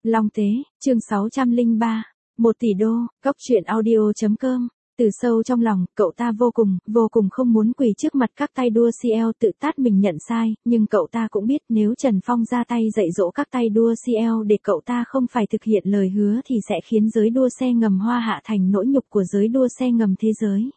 Long Tế, chương 603, 1 tỷ đô, Cóc truyện audio.com. Từ sâu trong lòng, cậu ta vô cùng không muốn quỳ trước mặt các tay đua CL tự tát mình nhận sai, nhưng cậu ta cũng biết nếu Trần Phong ra tay dạy dỗ các tay đua CL để cậu ta không phải thực hiện lời hứa thì sẽ khiến giới đua xe ngầm Hoa Hạ thành nỗi nhục của giới đua xe ngầm thế giới.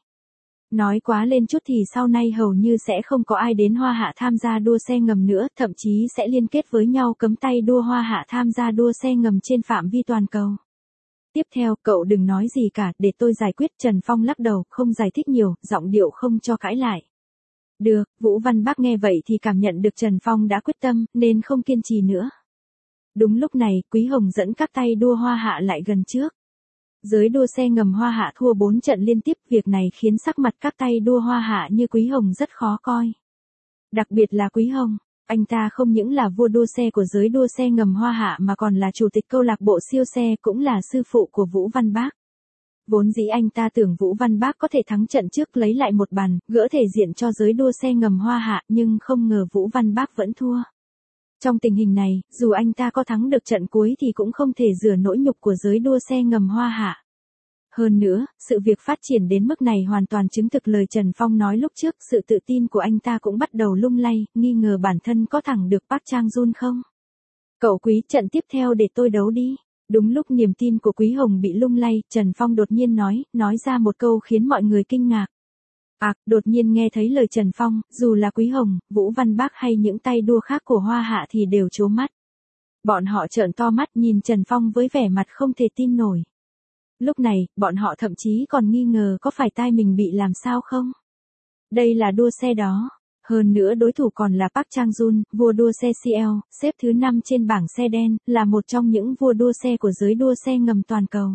Nói quá lên chút thì sau này hầu như sẽ không có ai đến Hoa Hạ tham gia đua xe ngầm nữa, thậm chí sẽ liên kết với nhau cấm tay đua Hoa Hạ tham gia đua xe ngầm trên phạm vi toàn cầu. Tiếp theo, cậu đừng nói gì cả, để tôi giải quyết. Trần Phong lắc đầu, không giải thích nhiều, giọng điệu không cho cãi lại. Được, Vũ Văn Bác nghe vậy thì cảm nhận được Trần Phong đã quyết tâm, nên không kiên trì nữa. Đúng lúc này, Quý Hồng dẫn các tay đua Hoa Hạ lại gần trước. Giới đua xe ngầm Hoa Hạ thua 4 trận liên tiếp, việc này khiến sắc mặt các tay đua Hoa Hạ như Quý Hồng rất khó coi. Đặc biệt là Quý Hồng, anh ta không những là vua đua xe của giới đua xe ngầm Hoa Hạ mà còn là chủ tịch câu lạc bộ siêu xe, cũng là sư phụ của Vũ Văn Bác. Vốn dĩ anh ta tưởng Vũ Văn Bác có thể thắng trận trước lấy lại một bàn, gỡ thể diện cho giới đua xe ngầm Hoa Hạ, nhưng không ngờ Vũ Văn Bác vẫn thua. Trong tình hình này, dù anh ta có thắng được trận cuối thì cũng không thể rửa nỗi nhục của giới đua xe ngầm Hoa Hạ. Hơn nữa, sự việc phát triển đến mức này hoàn toàn chứng thực lời Trần Phong nói lúc trước, sự tự tin của anh ta cũng bắt đầu lung lay, nghi ngờ bản thân có thẳng được Park Chang-jun không. Cậu Quý, trận tiếp theo để tôi đấu đi. Đúng lúc niềm tin của Quý Hồng bị lung lay, Trần Phong đột nhiên nói ra một câu khiến mọi người kinh ngạc. Đột nhiên nghe thấy lời Trần Phong, dù là Quý Hồng, Vũ Văn Bác hay những tay đua khác của Hoa Hạ thì đều trố mắt. Bọn họ trợn to mắt nhìn Trần Phong với vẻ mặt không thể tin nổi. Lúc này, bọn họ thậm chí còn nghi ngờ có phải tai mình bị làm sao không? Đây là đua xe đó. Hơn nữa đối thủ còn là Park Chang-jun, vua đua xe CL, xếp thứ 5 trên bảng xe đen, là một trong những vua đua xe của giới đua xe ngầm toàn cầu.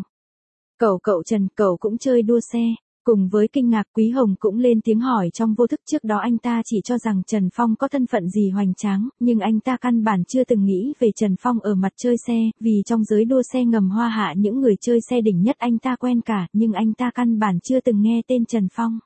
Cậu Trần, cậu cũng chơi đua xe. Cùng với kinh ngạc, Quý Hồng cũng lên tiếng hỏi trong vô thức. Trước đó anh ta chỉ cho rằng Trần Phong có thân phận gì hoành tráng, nhưng anh ta căn bản chưa từng nghĩ về Trần Phong ở mặt chơi xe, vì trong giới đua xe ngầm Hoa Hạ những người chơi xe đỉnh nhất anh ta quen cả, nhưng anh ta căn bản chưa từng nghe tên Trần Phong.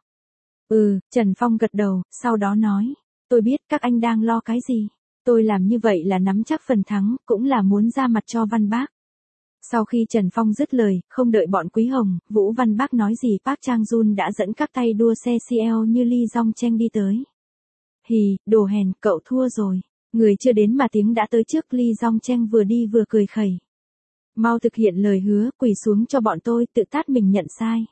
Trần Phong gật đầu, sau đó nói, tôi biết các anh đang lo cái gì. Tôi làm như vậy là nắm chắc phần thắng, cũng là muốn ra mặt cho Văn Bác. Sau khi Trần Phong dứt lời, không đợi bọn Quý Hồng, Vũ Văn Bác nói gì, Park Chang-jun đã dẫn các tay đua xe CL như Lee Jong Cheng đi tới. Đồ hèn, cậu thua rồi. Người chưa đến mà tiếng đã tới trước. Lee Jong Cheng vừa đi vừa cười khẩy. Mau thực hiện lời hứa, quỳ xuống cho bọn tôi, tự tát mình nhận sai.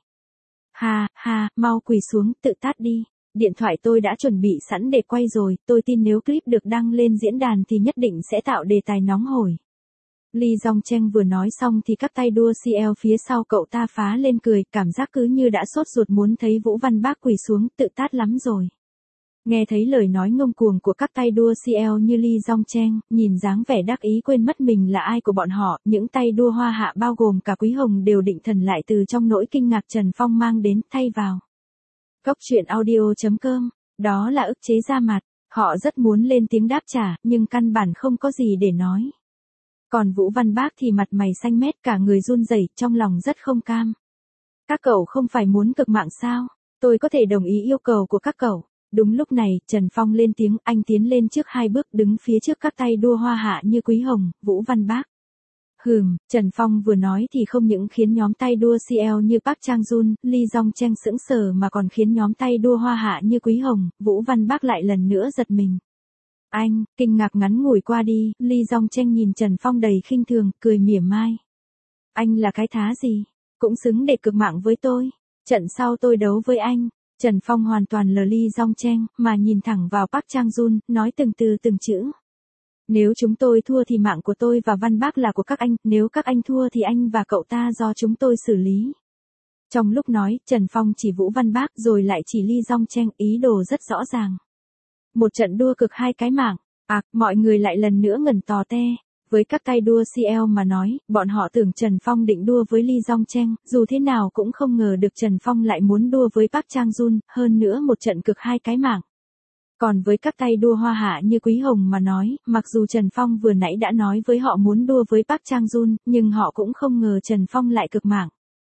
Mau quỳ xuống, tự tát đi. Điện thoại tôi đã chuẩn bị sẵn để quay rồi, tôi tin nếu clip được đăng lên diễn đàn thì nhất định sẽ tạo đề tài nóng hổi. Lee Jong Cheng vừa nói xong thì các tay đua CL phía sau cậu ta phá lên cười, cảm giác cứ như đã sốt ruột muốn thấy Vũ Văn Bác quỳ xuống, tự tát lắm rồi. Nghe thấy lời nói ngông cuồng của các tay đua CL như Lee Jong Cheng, nhìn dáng vẻ đắc ý quên mất mình là ai của bọn họ, những tay đua Hoa Hạ bao gồm cả Quý Hồng đều định thần lại từ trong nỗi kinh ngạc Trần Phong mang đến, thay vào. Cóc truyện audio.com, đó là ức chế ra mặt, họ rất muốn lên tiếng đáp trả, nhưng căn bản không có gì để nói. Còn Vũ Văn Bác thì mặt mày xanh mét, cả người run rẩy, trong lòng rất không cam. Các cậu không phải muốn cực mạng sao? Tôi có thể đồng ý yêu cầu của các cậu. Đúng lúc này, Trần Phong lên tiếng, anh tiến lên trước 2 bước đứng phía trước các tay đua Hoa Hạ như Quý Hồng, Vũ Văn Bác. Trần Phong vừa nói thì không những khiến nhóm tay đua CL như Park Chang-jun, Lee Jong Cheng sững sờ mà còn khiến nhóm tay đua Hoa Hạ như Quý Hồng, Vũ Văn Bác lại lần nữa giật mình. Kinh ngạc ngắn ngủi qua đi, Lee Jong Cheng nhìn Trần Phong đầy khinh thường, cười mỉa mai. Anh là cái thá gì? Cũng xứng để cực mạng với tôi. Trận sau tôi đấu với anh. Trần Phong hoàn toàn lờ Lee Jong Cheng, mà nhìn thẳng vào Park Chang-jun, nói từng từ từng chữ. Nếu chúng tôi thua thì mạng của tôi và Văn Bác là của các anh, nếu các anh thua thì anh và cậu ta do chúng tôi xử lý. Trong lúc nói, Trần Phong chỉ Vũ Văn Bác rồi lại chỉ Lee Jong Cheng, ý đồ rất rõ ràng. Một trận đua cực 2 cái mạng. Mọi người lại lần nữa ngẩn tò te. Với các tay đua CL mà nói, bọn họ tưởng Trần Phong định đua với Lee Jong Cheng, dù thế nào cũng không ngờ được Trần Phong lại muốn đua với Park Chang-jun, hơn nữa một trận cực 2 cái mạng. Còn với các tay đua Hoa Hạ như Quý Hồng mà nói, mặc dù Trần Phong vừa nãy đã nói với họ muốn đua với Park Chang-jun, nhưng họ cũng không ngờ Trần Phong lại cực mạng.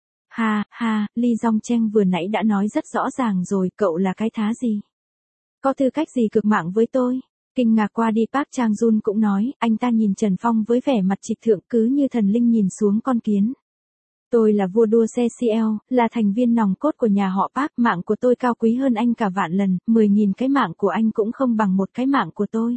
Lee Jong Cheng vừa nãy đã nói rất rõ ràng rồi, cậu là cái thá gì? Có tư cách gì cực mạng với tôi? Kinh ngạc qua đi Park Chang-jun cũng nói, anh ta nhìn Trần Phong với vẻ mặt trịch thượng cứ như thần linh nhìn xuống con kiến. Tôi là vua đua xe CL, là thành viên nòng cốt của nhà họ Park, mạng của tôi cao quý hơn anh cả vạn lần, 10.000 cái mạng của anh cũng không bằng một cái mạng của tôi.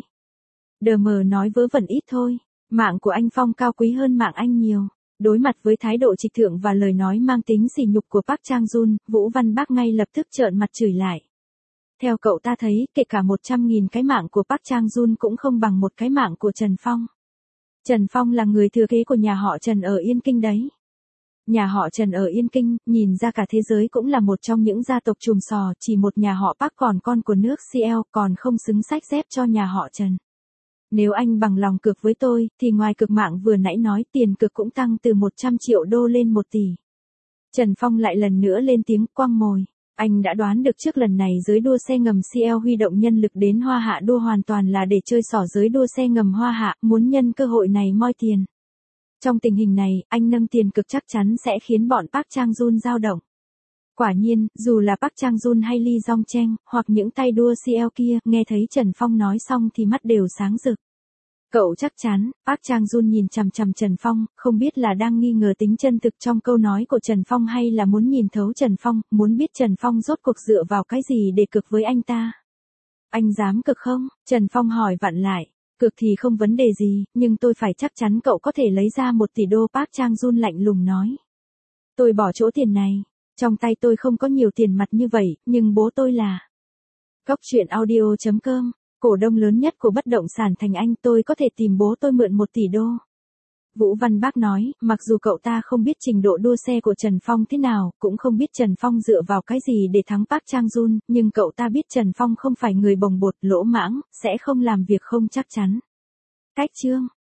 DM nói vớ vẩn ít thôi, mạng của anh Phong cao quý hơn mạng anh nhiều. Đối mặt với thái độ trịch thượng và lời nói mang tính sỉ nhục của Park Chang-jun, Vũ Văn Bác ngay lập tức trợn mặt chửi lại. Theo cậu ta thấy, kể cả 100.000 cái mạng của Park Chang-jun cũng không bằng một cái mạng của Trần Phong. Trần Phong là người thừa kế của nhà họ Trần ở Yên Kinh đấy. Nhà họ Trần ở Yên Kinh, nhìn ra cả thế giới cũng là một trong những gia tộc chùm sò, chỉ một nhà họ Park còn con của nước CL còn không xứng sách dép cho nhà họ Trần. Nếu anh bằng lòng cược với tôi, thì ngoài cược mạng vừa nãy nói tiền cược cũng tăng từ 100 triệu đô lên 1 tỷ. Trần Phong lại lần nữa lên tiếng quăng mồi. Anh đã đoán được trước lần này giới đua xe ngầm CL huy động nhân lực đến Hoa Hạ đua hoàn toàn là để chơi xỏ giới đua xe ngầm Hoa Hạ, muốn nhân cơ hội này moi tiền. Trong tình hình này, anh nâng tiền cực chắc chắn sẽ khiến bọn Park Chang-jun dao động. Quả nhiên, dù là Park Chang-jun hay Lee Jong-cheng, hoặc những tay đua CL kia, nghe thấy Trần Phong nói xong thì mắt đều sáng rực. Cậu chắc chắn, Park Chang-jun nhìn chằm chằm Trần Phong, không biết là đang nghi ngờ tính chân thực trong câu nói của Trần Phong hay là muốn nhìn thấu Trần Phong, muốn biết Trần Phong rốt cuộc dựa vào cái gì để cược với anh ta. Anh dám cược không? Trần Phong hỏi vặn lại. Cược thì không vấn đề gì, nhưng tôi phải chắc chắn cậu có thể lấy ra 1 tỷ đô. Park Chang-jun lạnh lùng nói. Tôi bỏ chỗ tiền này. Trong tay tôi không có nhiều tiền mặt như vậy, nhưng bố tôi là. Cóc truyện audio.com, cổ đông lớn nhất của bất động sản Thành Anh, tôi có thể tìm bố tôi mượn 1 tỷ đô. Vũ Văn Bác nói, mặc dù cậu ta không biết trình độ đua xe của Trần Phong thế nào, cũng không biết Trần Phong dựa vào cái gì để thắng Park Chang-jun, nhưng cậu ta biết Trần Phong không phải người bồng bột lỗ mãng, sẽ không làm việc không chắc chắn. Cách chương